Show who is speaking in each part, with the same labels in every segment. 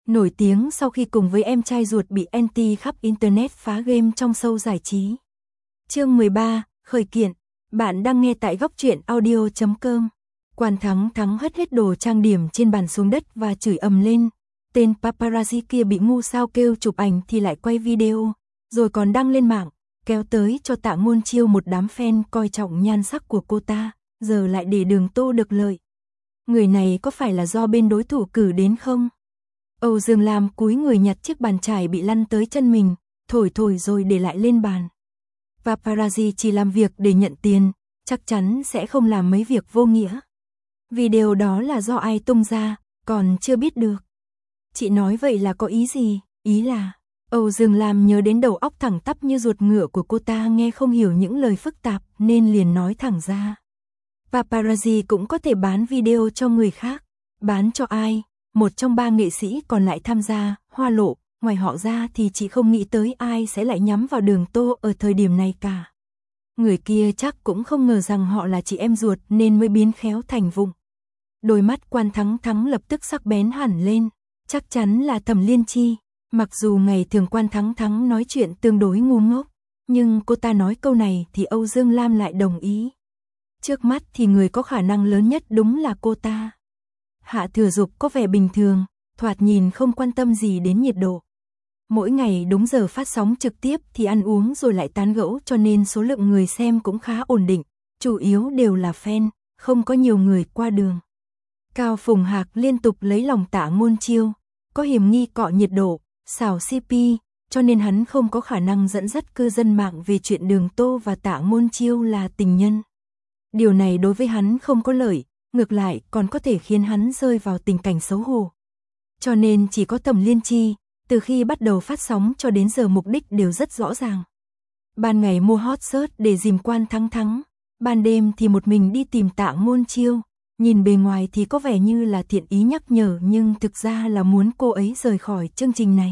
Speaker 1: Nổi tiếng sau khi cùng với em trai ruột bị anti khắp Internet phá game trong show giải trí. Chương 13, khởi kiện. Bạn đang nghe tại góc truyện audio.com. Quan Thắng hất hết đồ trang điểm trên bàn xuống đất và chửi ầm lên. Tên paparazzi kia bị ngu sao kêu chụp ảnh thì lại quay video, rồi còn đăng lên mạng, kéo tới cho Tạ Ngôn Chiêu một đám fan coi trọng nhan sắc của cô ta, giờ lại để Đường Tô được lợi. Người này có phải là do bên đối thủ cử đến không? Âu Dương Lam cúi người nhặt chiếc bàn chải bị lăn tới chân mình, thổi rồi để lại lên bàn. Paparazzi chỉ làm việc để nhận tiền, chắc chắn sẽ không làm mấy việc vô nghĩa. Video đó là do ai tung ra, còn chưa biết được. Chị nói vậy là có ý gì? Ý là Âu Dương Lam nhớ đến đầu óc thẳng tắp như ruột ngựa của cô ta, nghe không hiểu những lời phức tạp nên liền nói thẳng ra. Paparazzi cũng có thể bán video cho người khác. Bán cho ai? Một trong 3 nghệ sĩ còn lại tham gia, Hoa Lộ. Ngoài họ ra thì chị không nghĩ tới ai sẽ lại nhắm vào Đường Tô ở thời điểm này cả. Người kia chắc cũng không ngờ rằng họ là chị em ruột nên mới biến khéo thành vụng. Đôi mắt Quan Thắng lập tức sắc bén hẳn lên. Chắc chắn là Thẩm Liên Chi. Mặc dù ngày thường Quan Thắng nói chuyện tương đối ngu ngốc, nhưng cô ta nói câu này thì Âu Dương Lam lại đồng ý. Trước mắt thì người có khả năng lớn nhất đúng là cô ta. Hạ Thừa Dục có vẻ bình thường, thoạt nhìn không quan tâm gì đến nhiệt độ. Mỗi ngày đúng giờ phát sóng trực tiếp thì ăn uống rồi lại tán gẫu, cho nên số lượng người xem cũng khá ổn định, chủ yếu đều là fan, không có nhiều người qua đường. Cao Phùng Hạc liên tục lấy lòng Tạ Ngôn Chiêu, có hiểm nghi cọ nhiệt độ, xào CP, cho nên hắn không có khả năng dẫn dắt cư dân mạng về chuyện Đường Tô và Tạ Ngôn Chiêu là tình nhân. Điều này đối với hắn không có lợi, ngược lại còn có thể khiến hắn rơi vào tình cảnh xấu hổ. Cho nên chỉ có Thẩm Liên Chi, từ khi bắt đầu phát sóng cho đến giờ mục đích đều rất rõ ràng. Ban ngày mua hot search để dìm Quan Thắng, ban đêm thì một mình đi tìm Tạ Ngôn Chiêu. Nhìn bề ngoài thì có vẻ như là thiện ý nhắc nhở, nhưng thực ra là muốn cô ấy rời khỏi chương trình này.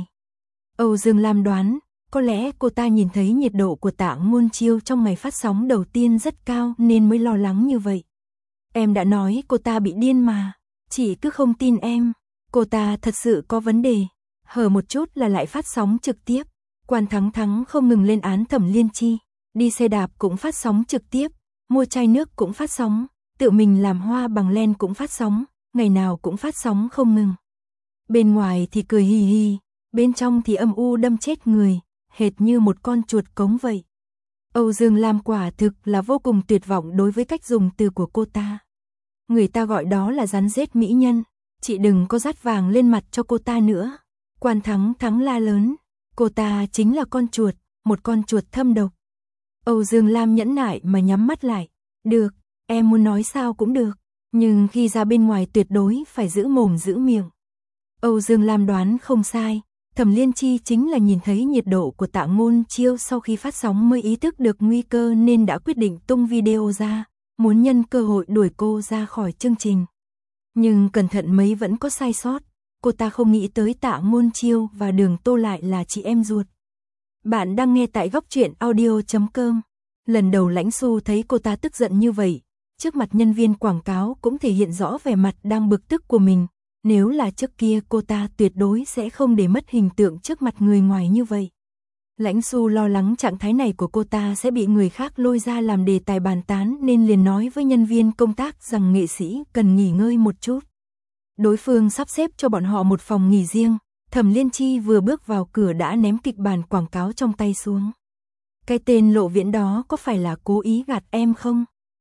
Speaker 1: Âu Dương Lam đoán, có lẽ cô ta nhìn thấy nhiệt độ của Tạ Ngôn Chiêu trong ngày phát sóng đầu tiên rất cao nên mới lo lắng như vậy. Em đã nói cô ta bị điên mà, chị cứ không tin em. Cô ta thật sự có vấn đề, hở một chút là lại phát sóng trực tiếp. Quan Thắng không ngừng lên án Thẩm Liên Chi, đi xe đạp cũng phát sóng trực tiếp, mua chai nước cũng phát sóng, tự mình làm hoa bằng len cũng phát sóng, ngày nào cũng phát sóng không ngừng. Bên ngoài thì cười hì hì, bên trong thì âm u đâm chết người, hệt như một con chuột cống vậy. Âu Dương Lam quả thực là vô cùng tuyệt vọng đối với cách dùng từ của cô ta. Người ta gọi đó là rắn rết mỹ nhân, chị đừng có dát vàng lên mặt cho cô ta nữa. Quan Thắng la lớn, cô ta chính là con chuột, một con chuột thâm độc. Âu Dương Lam nhẫn nại mà nhắm mắt lại, được, em muốn nói sao cũng được, nhưng khi ra bên ngoài tuyệt đối phải giữ mồm giữ miệng. Âu Dương Lam đoán không sai, Thẩm Liên Chi chính là nhìn thấy nhiệt độ của Tạ Ngôn Chiêu sau khi phát sóng mới ý thức được nguy cơ nên đã quyết định tung video ra, muốn nhân cơ hội đuổi cô ra khỏi chương trình. Nhưng cẩn thận mấy vẫn có sai sót, cô ta không nghĩ tới Tạ Ngôn Chiêu và Đường Tô lại là chị em ruột. Bạn đang nghe tại góc truyện audio.com. Lần đầu Lãnh Xu thấy cô ta tức giận như vậy, trước mặt nhân viên quảng cáo cũng thể hiện rõ vẻ mặt đang bực tức của mình. Nếu là trước kia cô ta tuyệt đối sẽ không để mất hình tượng trước mặt người ngoài như vậy. Lãnh Xu lo lắng trạng thái này của cô ta sẽ bị người khác lôi ra làm đề tài bàn tán nên liền nói với nhân viên công tác rằng nghệ sĩ cần nghỉ ngơi một chút. Đối phương sắp xếp cho bọn họ một phòng nghỉ riêng, Thẩm Liên Chi vừa bước vào cửa đã ném kịch bản quảng cáo trong tay xuống. Cái tên Lộ Viễn đó có phải là cố ý gạt em không?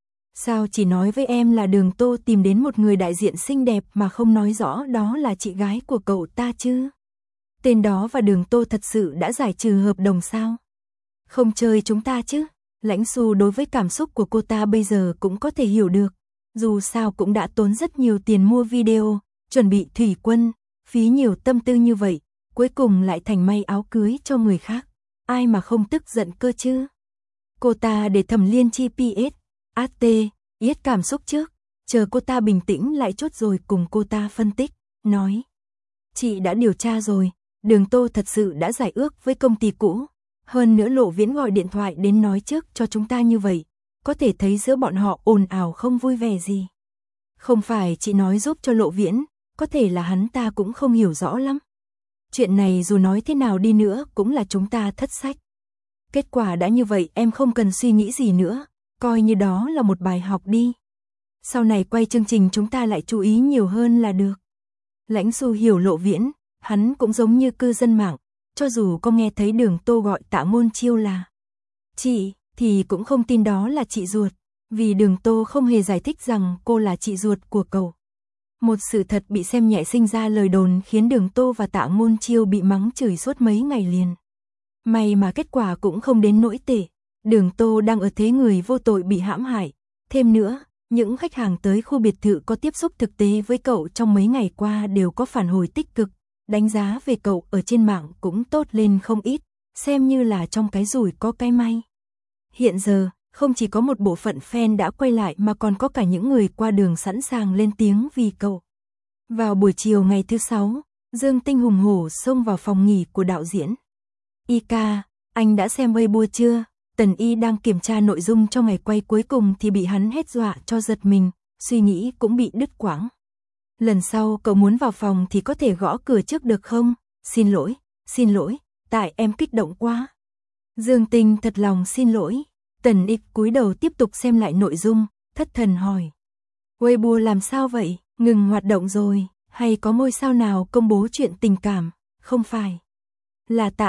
Speaker 1: Sao chỉ nói với em là Đường Tô tìm đến một người đại diện xinh đẹp mà không nói rõ đó là chị gái của cậu ta chứ? Tên đó và Đường Tô thật sự đã giải trừ hợp đồng sao? Không chơi chúng ta chứ? Lãnh Xu đối với cảm xúc của cô ta bây giờ cũng có thể hiểu được. Dù sao cũng đã tốn rất nhiều tiền mua video, chuẩn bị thủy quân, phí nhiều tâm tư như vậy, cuối cùng lại thành may áo cưới cho người khác. Ai mà không tức giận cơ chứ? Cô ta để Thẩm Liên Chi PS, AT, yết cảm xúc trước, chờ cô ta bình tĩnh lại chốt rồi cùng cô ta phân tích, nói. Chị đã điều tra rồi, Đường Tô thật sự đã giải ước với công ty cũ. Hơn nữa Lộ Viễn gọi điện thoại đến nói trước cho chúng ta như vậy, có thể thấy giữa bọn họ ồn ào không vui vẻ gì. Không phải chị nói giúp cho Lộ Viễn, có thể là hắn ta cũng không hiểu rõ lắm. Chuyện này dù nói thế nào đi nữa cũng là chúng ta thất sách. Kết quả đã như vậy em không cần suy nghĩ gì nữa, coi như đó là một bài học đi. Sau này quay chương trình chúng ta lại chú ý nhiều hơn là được. Lãnh Xu hiểu Lộ Viễn, hắn cũng giống như cư dân mạng, cho dù có nghe thấy Đường Tô gọi Tạ Ngôn Chiêu là chị, thì cũng không tin đó là chị ruột, vì Đường Tô không hề giải thích rằng cô là chị ruột của cậu. Một sự thật bị xem nhẹ sinh ra lời đồn khiến Đường Tô và Tạ Ngôn Chiêu bị mắng chửi suốt mấy ngày liền. May mà kết quả cũng không đến nỗi tệ, Đường Tô đang ở thế người vô tội bị hãm hại. Thêm nữa, những khách hàng tới khu biệt thự có tiếp xúc thực tế với cậu trong mấy ngày qua đều có phản hồi tích cực, đánh giá về cậu ở trên mạng cũng tốt lên không ít, xem như là trong cái rủi có cái may. Hiện giờ, không chỉ có một bộ phận fan đã quay lại mà còn có cả những người qua đường sẵn sàng lên tiếng vì cậu. Vào buổi chiều ngày thứ 6, Dương Tinh hùng hổ xông vào phòng nghỉ của đạo diễn. Y ca, anh đã xem Weibo chưa? Tần Y đang kiểm tra nội dung cho ngày quay cuối cùng thì bị hắn hét dọa cho giật mình, suy nghĩ cũng bị đứt quãng. Lần sau cậu muốn vào phòng thì có thể gõ cửa trước được không? Xin lỗi, tại em kích động quá. Dương Tinh thật lòng xin lỗi. Tần Y cúi đầu tiếp tục xem lại nội dung, thất thần hỏi. Weibo làm sao vậy? Ngừng hoạt động rồi, hay có ngôi sao nào công bố chuyện tình cảm? Không phải. Là Tạ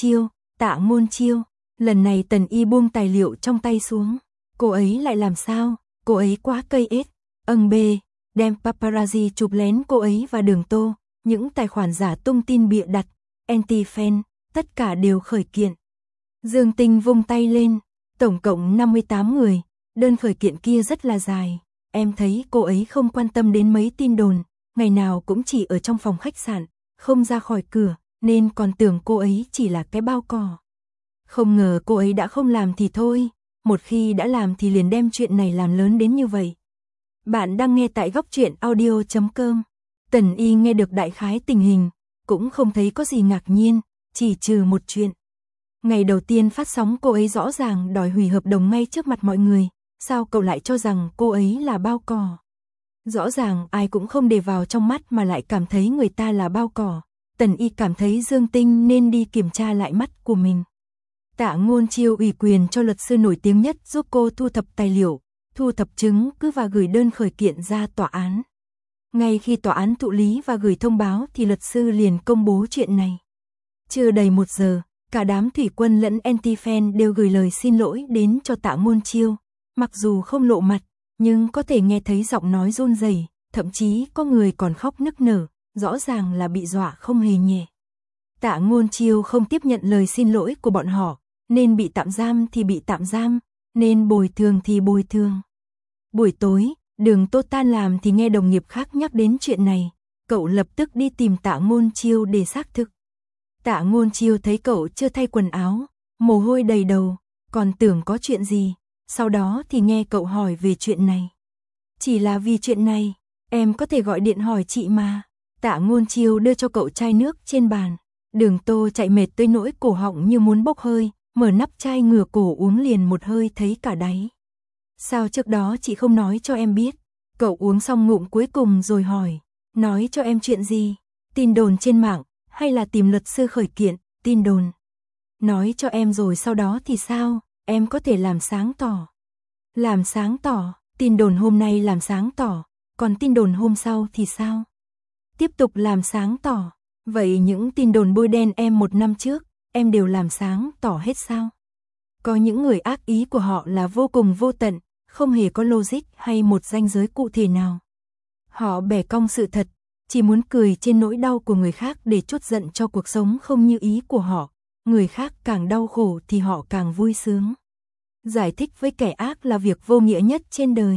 Speaker 1: Ngôn Chiêu. Lần này Tần Y buông tài liệu trong tay xuống. Cô ấy lại làm sao? Cô ấy quá cây ếch. Bê, đem paparazzi chụp lén cô ấy và Đường Tô, những tài khoản giả tung tin bịa đặt, anti-fan, tất cả đều khởi kiện. Dương Tinh vung tay lên, tổng cộng 58 người, đơn khởi kiện kia rất là dài. Em thấy cô ấy không quan tâm đến mấy tin đồn, ngày nào cũng chỉ ở trong phòng khách sạn, không ra khỏi cửa, nên còn tưởng cô ấy chỉ là cái bao cỏ. Không ngờ cô ấy đã không làm thì thôi, một khi đã làm thì liền đem chuyện này làm lớn đến như vậy. Bạn đang nghe tại Góc Truyện Audio.com. Tần Y nghe được đại khái tình hình, cũng không thấy có gì ngạc nhiên, chỉ trừ một chuyện. Ngày đầu tiên phát sóng cô ấy rõ ràng đòi hủy hợp đồng ngay trước mặt mọi người, sao cậu lại cho rằng cô ấy là bao cỏ? Rõ ràng ai cũng không để vào trong mắt mà lại cảm thấy người ta là bao cỏ. Tần Y cảm thấy Dương Tinh nên đi kiểm tra lại mắt của mình. Tạ Ngôn Chiêu ủy quyền cho luật sư nổi tiếng nhất giúp cô thu thập tài liệu, thu thập chứng cứ và gửi đơn khởi kiện ra tòa án. Ngay khi tòa án thụ lý và gửi thông báo thì luật sư liền công bố chuyện này. Chưa đầy 1 giờ, cả đám thủy quân lẫn anti-fan đều gửi lời xin lỗi đến cho Tạ Ngôn Chiêu. Mặc dù không lộ mặt, nhưng có thể nghe thấy giọng nói run rẩy, thậm chí có người còn khóc nức nở, rõ ràng là bị dọa không hề nhẹ. Tạ Ngôn Chiêu không tiếp nhận lời xin lỗi của bọn họ, nên bị tạm giam thì bị tạm giam, nên bồi thường thì bồi thường. Buổi tối, Đường Tô tan làm thì nghe đồng nghiệp khác nhắc đến chuyện này, cậu lập tức đi tìm Tạ Ngôn Chiêu để xác thực. Tạ Ngôn Chiêu thấy cậu chưa thay quần áo, mồ hôi đầy đầu, còn tưởng có chuyện gì, sau đó thì nghe cậu hỏi về chuyện này. Chỉ là vì chuyện này, em có thể gọi điện hỏi chị mà. Tạ Ngôn Chiêu đưa cho cậu chai nước trên bàn. Đường Tô chạy mệt tới nỗi cổ họng như muốn bốc hơi, mở nắp chai ngửa cổ uống liền một hơi thấy cả đáy. Sao trước đó chị không nói cho em biết? Cậu uống xong ngụm cuối cùng rồi hỏi, nói cho em chuyện gì? Tin đồn trên mạng, hay là tìm luật sư khởi kiện? Tin đồn. Nói cho em rồi sau đó thì sao? Em có thể làm sáng tỏ. Làm sáng tỏ, tin đồn hôm nay làm sáng tỏ, còn tin đồn hôm sau thì sao? Tiếp tục làm sáng tỏ. Vậy những tin đồn bôi đen em 1 năm trước, em đều làm sáng tỏ hết sao? Có những người ác ý của họ là vô cùng vô tận, không hề có logic hay một ranh giới cụ thể nào. Họ bẻ cong sự thật, chỉ muốn cười trên nỗi đau của người khác để trút giận cho cuộc sống không như ý của họ. Người khác càng đau khổ thì họ càng vui sướng. Giải thích với kẻ ác là việc vô nghĩa nhất trên đời.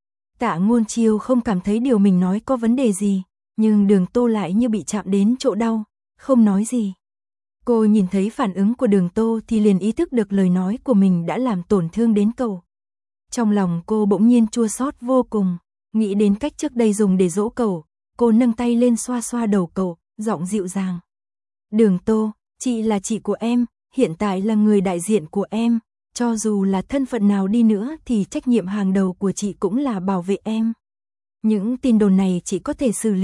Speaker 1: Tạ Ngôn Chiêu không cảm thấy điều mình nói có vấn đề gì, nhưng Đường Tô lại như bị chạm đến chỗ đau, không nói gì. Cô nhìn thấy phản ứng của Đường Tô thì liền ý thức được lời nói của mình đã làm tổn thương đến cậu. Trong lòng cô bỗng nhiên chua xót vô cùng, nghĩ đến cách trước đây dùng để dỗ cậu, cô nâng tay lên xoa xoa đầu cậu, giọng dịu dàng. Đường Tô, chị là chị của em, hiện tại là người đại diện của em, cho dù là thân phận nào đi nữa thì trách nhiệm hàng đầu của chị cũng là bảo vệ em. Những tin đồn này chị có thể xử lý,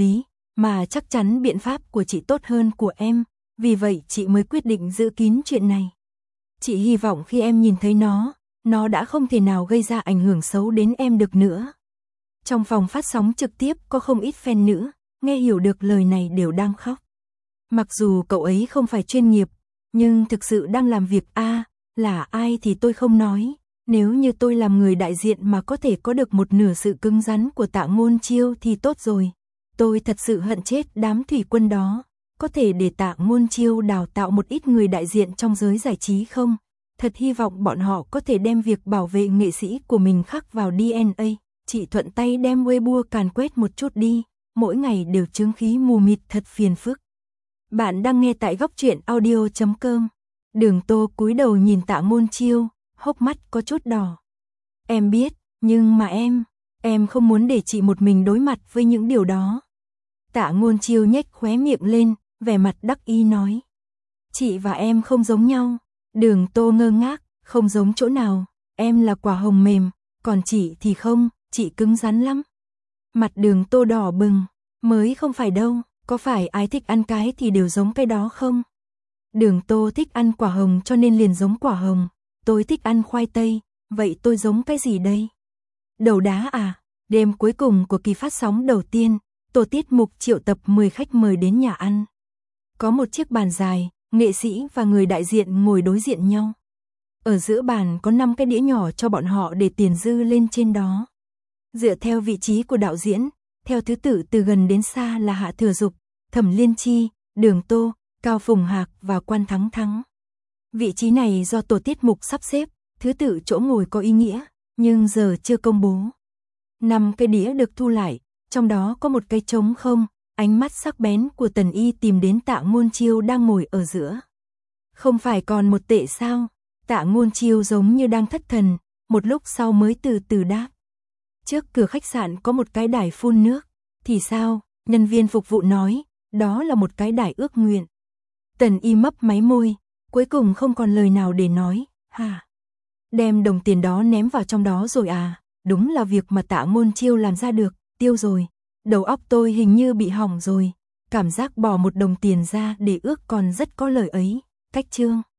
Speaker 1: mà chắc chắn biện pháp của chị tốt hơn của em, vì vậy chị mới quyết định giữ kín chuyện này. Chị hy vọng khi em nhìn thấy nó đã không thể nào gây ra ảnh hưởng xấu đến em được nữa. Trong phòng phát sóng trực tiếp có không ít fan nữ, nghe hiểu được lời này đều đang khóc. Mặc dù cậu ấy không phải chuyên nghiệp, nhưng thực sự đang làm việc là ai thì tôi không nói. Nếu như tôi làm người đại diện mà có thể có được một nửa sự cứng rắn của Tạ Ngôn Chiêu thì tốt rồi. Tôi thật sự hận chết đám thủy quân đó. Có thể để Tạ Ngôn Chiêu đào tạo một ít người đại diện trong giới giải trí không? Thật hy vọng bọn họ có thể đem việc bảo vệ nghệ sĩ của mình khắc vào DNA. Chị thuận tay đem Weibo càn quét một chút đi, mỗi ngày đều chứng khí mù mịt thật phiền phức. Bạn đang nghe tại góc truyện audio.com. Đường Tô cúi đầu nhìn Tạ Ngôn Chiêu, hốc mắt có chút đỏ. Em biết, nhưng mà em không muốn để chị một mình đối mặt với những điều đó. Tạ Ngôn Chiêu nhếch khóe miệng lên, vẻ mặt đắc ý nói. Chị và em không giống nhau. Đường Tô ngơ ngác, không giống chỗ nào, em là quả hồng mềm, còn chị thì không, chị cứng rắn lắm. Mặt Đường Tô đỏ bừng, mới không phải đâu, có phải ai thích ăn cái thì đều giống cái đó không? Đường Tô thích ăn quả hồng cho nên liền giống quả hồng, tôi thích ăn khoai tây, vậy tôi giống cái gì đây? Đầu đá à? Đêm cuối cùng của kỳ phát sóng đầu tiên, tổ tiết mục triệu tập 10 khách mời đến nhà ăn. Có một chiếc bàn dài, nghệ sĩ và người đại diện ngồi đối diện nhau. Ở giữa bàn có 5 cái đĩa nhỏ cho bọn họ để tiền dư lên trên đó. Dựa theo vị trí của đạo diễn, theo thứ tự từ gần đến xa là Hạ Thừa Dục, Thẩm Liên Chi, Đường Tô, Cao Phùng Hạc và Quan Thắng Thắng. Vị trí này do tổ tiết mục sắp xếp, thứ tự chỗ ngồi có ý nghĩa, nhưng giờ chưa công bố. 5 cái đĩa được thu lại, trong đó có một cái trống không, ánh mắt sắc bén của Tần Y tìm đến Tạ Ngôn Chiêu đang ngồi ở giữa. Không phải còn một tệ sao? Tạ Ngôn Chiêu giống như đang thất thần, một lúc sau mới từ từ đáp. Trước cửa khách sạn có một cái đài phun nước, thì sao? Nhân viên phục vụ nói, đó là một cái đài ước nguyện. Tần Y mấp máy môi, cuối cùng không còn lời nào để nói, hả? Đem đồng tiền đó ném vào trong đó rồi à? Đúng là việc mà Tạ Ngôn Chiêu làm ra được, tiêu rồi. Đầu óc tôi hình như bị hỏng rồi, cảm giác bỏ một đồng tiền ra để ước còn rất có lời ấy. Cách chương